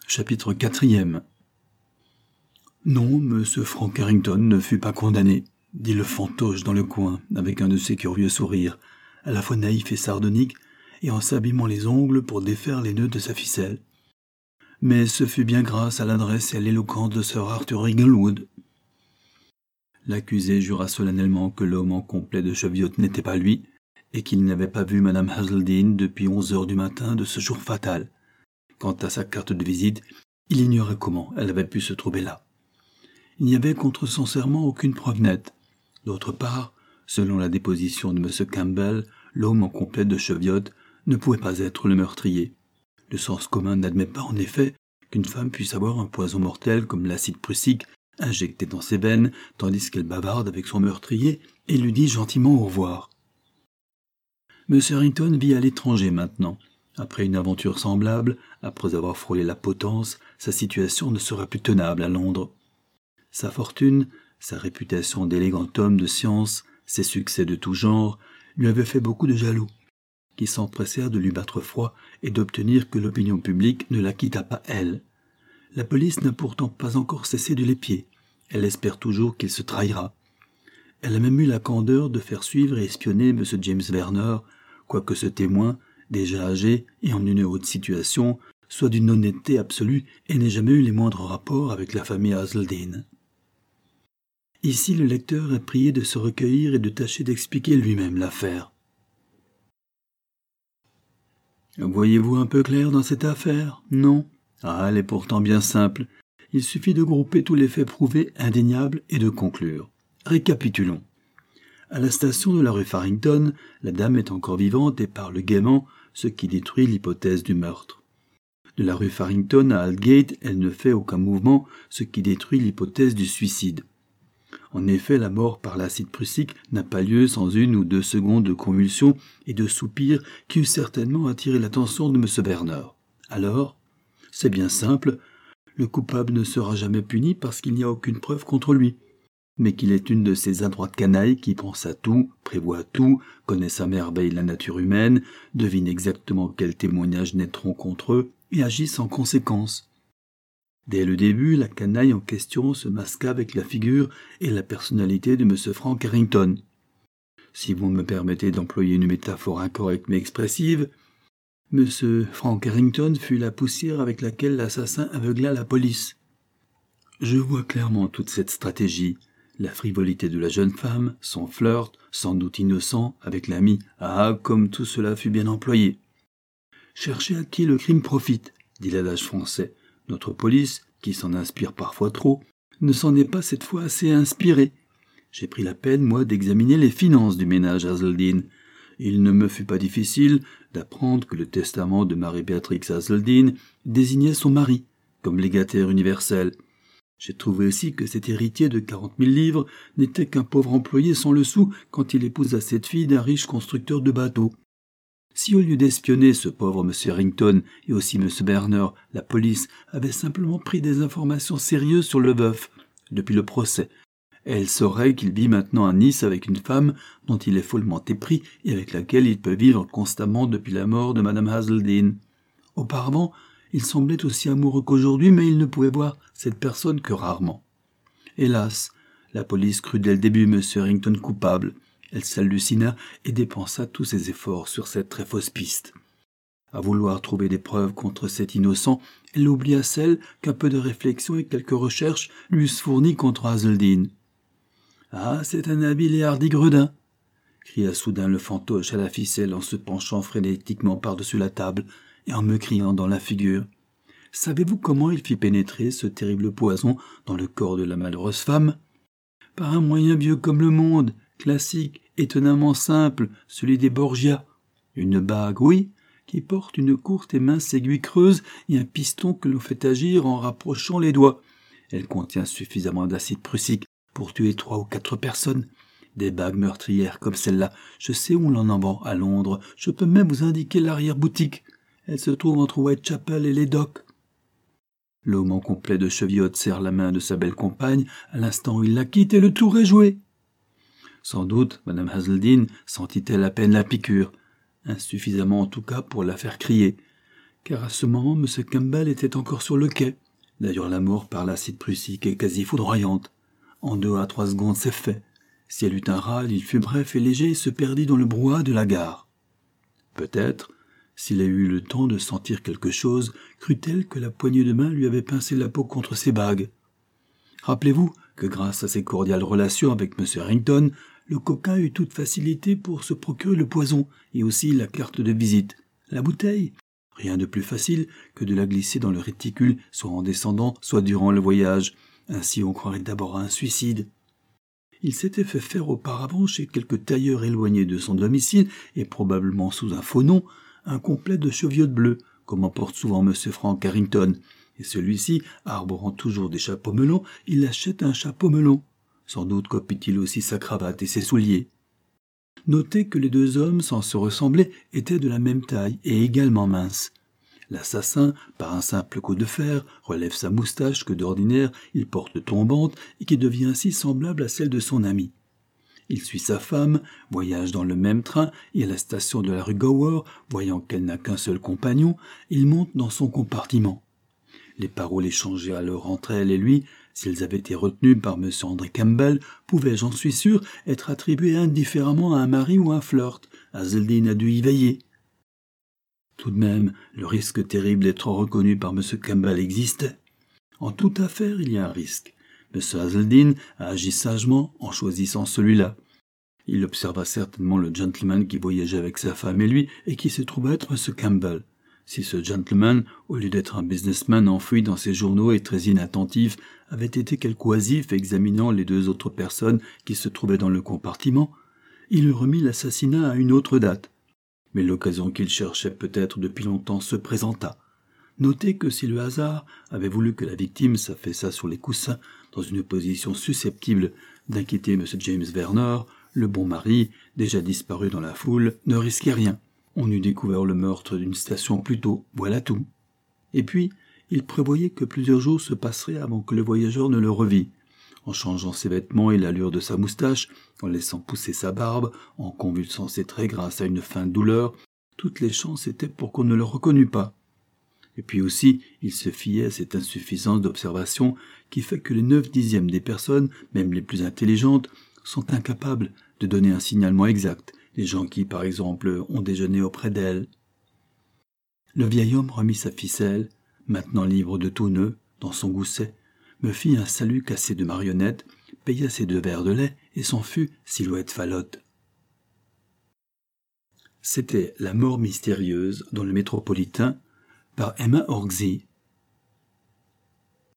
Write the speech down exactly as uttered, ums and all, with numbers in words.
Chapitre quatrième. Non, monsieur Frank Harrington ne fut pas condamné, dit le fantoche dans le coin, avec un de ses curieux sourires, à la fois naïf et sardonique, et en s'abîmant les ongles pour défaire les nœuds de sa ficelle. Mais ce fut bien grâce à l'adresse et à l'éloquence de Sir Arthur Inglewood. L'accusé jura solennellement que l'homme en complet de Cheviot n'était pas lui, et qu'il n'avait pas vu madame Hazeldine depuis onze heures du matin de ce jour fatal. Quant à sa carte de visite, il ignorait comment elle avait pu se trouver là. Il n'y avait contre son serment aucune preuve nette. D'autre part, selon la déposition de M. Campbell, l'homme en complet de Cheviot ne pouvait pas être le meurtrier. Le sens commun n'admet pas en effet qu'une femme puisse avoir un poison mortel comme l'acide prussique injecté dans ses veines tandis qu'elle bavarde avec son meurtrier et lui dit gentiment au revoir. M. Harrington vit à l'étranger maintenant. Après une aventure semblable, après avoir frôlé la potence, sa situation ne sera plus tenable à Londres. Sa fortune, sa réputation d'élégant homme de science, ses succès de tout genre, lui avaient fait beaucoup de jaloux, qui s'empressèrent de lui battre froid et d'obtenir que l'opinion publique ne la quittât pas elle. La police n'a pourtant pas encore cessé de l'épier. Elle espère toujours qu'il se trahira. Elle a même eu la candeur de faire suivre et espionner M. James Verner, quoique ce témoin, déjà âgé et en une haute situation, soit d'une honnêteté absolue et n'ait jamais eu les moindres rapports avec la famille Hazeldine. Ici, le lecteur est prié de se recueillir et de tâcher d'expliquer lui-même l'affaire. Voyez-vous un peu clair dans cette affaire? Non? Ah, elle est pourtant bien simple. Il suffit de grouper tous les faits prouvés, indéniables, et de conclure. Récapitulons. À la station de la rue Farrington, la dame est encore vivante et parle gaiement, ce qui détruit l'hypothèse du meurtre. De la rue Farrington à Aldgate, elle ne fait aucun mouvement, ce qui détruit l'hypothèse du suicide. En effet, la mort par l'acide prussique n'a pas lieu sans une ou deux secondes de convulsions et de soupirs qui eussent certainement attiré l'attention de M. Verner. Alors, c'est bien simple, le coupable ne sera jamais puni parce qu'il n'y a aucune preuve contre lui, mais qu'il est une de ces adroites canailles qui pense à tout, prévoit tout, connaissent à merveille la nature humaine, devinent exactement quels témoignages naîtront contre eux et agissent en conséquence. Dès le début, la canaille en question se masqua avec la figure et la personnalité de M. Frank Harrington. Si vous me permettez d'employer une métaphore incorrecte mais expressive, M. Frank Harrington fut la poussière avec laquelle l'assassin aveugla la police. Je vois clairement toute cette stratégie, la frivolité de la jeune femme, son flirt, sans doute innocent, avec l'ami. Ah, comme tout cela fut bien employé. Cherchez à qui le crime profite, dit l'adage français. Notre police, qui s'en inspire parfois trop, ne s'en est pas cette fois assez inspirée. J'ai pris la peine, moi, d'examiner les finances du ménage Hazeldine. Il ne me fut pas difficile d'apprendre que le testament de Marie-Béatrix Hazeldine désignait son mari comme légataire universel. J'ai trouvé aussi que cet héritier de quarante mille livres n'était qu'un pauvre employé sans le sou quand il épousa cette fille d'un riche constructeur de bateaux. Si au lieu d'espionner ce pauvre M. Harrington et aussi M. Berner, la police avait simplement pris des informations sérieuses sur le veuf depuis le procès, elle saurait qu'il vit maintenant à Nice avec une femme dont il est follement épris et avec laquelle il peut vivre constamment depuis la mort de Mme Hazeldine. Auparavant, il semblait aussi amoureux qu'aujourd'hui, mais il ne pouvait voir cette personne que rarement. Hélas, la police crut dès le début M. Harrington coupable. Elle s'hallucina et dépensa tous ses efforts sur cette très fausse piste. À vouloir trouver des preuves contre cet innocent, elle oublia celles qu'un peu de réflexion et quelques recherches lui eussent fournies contre Hazeldine. « Ah, c'est un habile et hardi gredin !» cria soudain le fantoche à la ficelle en se penchant frénétiquement par-dessus la table et en me criant dans la figure. « Savez-vous comment il fit pénétrer ce terrible poison dans le corps de la malheureuse femme ? Par un moyen vieux comme le monde, classique, étonnamment simple, celui des Borgia. Une bague, oui, qui porte une courte et mince aiguille creuse et un piston que l'on fait agir en rapprochant les doigts. Elle contient suffisamment d'acide prussique pour tuer trois ou quatre personnes. Des bagues meurtrières comme celle-là, je sais où l'on en vend à Londres. Je peux même vous indiquer l'arrière-boutique. Elle se trouve entre Whitechapel et les docks. » L'homme en complet de Cheviot serre la main de sa belle compagne à l'instant où il la quitte et le tour est joué. Sans doute, Mme Hazeldine sentit-elle à peine la piqûre, insuffisamment en tout cas pour la faire crier, car à ce moment, M. Campbell était encore sur le quai. D'ailleurs, la mort par l'acide prussique est quasi foudroyante. En deux à trois secondes, c'est fait. Si elle eut un râle, il fut bref et léger et se perdit dans le brouhaha de la gare. Peut-être, s'il a eu le temps de sentir quelque chose, crut-elle que la poignée de main lui avait pincé la peau contre ses bagues. Rappelez-vous que grâce à ses cordiales relations avec M. Harrington, le coquin eut toute facilité pour se procurer le poison et aussi la carte de visite. La bouteille, rien de plus facile que de la glisser dans le réticule, soit en descendant, soit durant le voyage. Ainsi on croirait d'abord à un suicide. Il s'était fait faire auparavant chez quelques tailleurs éloignés de son domicile, et probablement sous un faux nom, un complet de cheviote bleue, comme en porte souvent M. Frank Harrington, et celui-ci, arborant toujours des chapeaux melons, il achète un chapeau melon. Sans doute copie-t-il aussi sa cravate et ses souliers. Notez que les deux hommes, sans se ressembler, étaient de la même taille et également minces. L'assassin, par un simple coup de fer, relève sa moustache que d'ordinaire il porte tombante et qui devient ainsi semblable à celle de son ami. Il suit sa femme, voyage dans le même train et à la station de la rue Gower, voyant qu'elle n'a qu'un seul compagnon, il monte dans son compartiment. Les paroles échangées alors entre elle et lui, s'ils avaient été retenues par M. André Campbell, pouvaient, j'en suis sûr, être attribuées indifféremment à un mari ou un flirt. Hazeldine a dû y veiller. Tout de même, le risque terrible d'être reconnu par M. Campbell existait. En toute affaire, il y a un risque. M. Hazeldine a agi sagement en choisissant celui-là. Il observa certainement le gentleman qui voyageait avec sa femme et lui, et qui se trouvait être M. Campbell. Si ce gentleman, au lieu d'être un businessman enfoui dans ses journaux et très inattentif, avait été quelque oisif examinant les deux autres personnes qui se trouvaient dans le compartiment, il eût remis l'assassinat à une autre date. Mais l'occasion qu'il cherchait peut-être depuis longtemps se présenta. Notez que si le hasard avait voulu que la victime s'affaissât sur les coussins dans une position susceptible d'inquiéter M. James Verner, le bon mari, déjà disparu dans la foule, ne risquait rien. On eût découvert le meurtre d'une station plus tôt, voilà tout. Et puis, il prévoyait que plusieurs jours se passeraient avant que le voyageur ne le revît. En changeant ses vêtements et l'allure de sa moustache, en laissant pousser sa barbe, en convulsant ses traits grâce à une feinte douleur, toutes les chances étaient pour qu'on ne le reconnût pas. Et puis aussi, il se fiait à cette insuffisance d'observation qui fait que les neuf dixièmes des personnes, même les plus intelligentes, sont incapables de donner un signalement exact, les gens qui, par exemple, ont déjeuné auprès d'elle. Le vieil homme remit sa ficelle, maintenant libre de tout nœud, dans son gousset, me fit un salut cassé de marionnette, paya ses deux verres de lait et s'en fut, silhouette falote. C'était La mort mystérieuse dans le Métropolitain par Emma Orczy.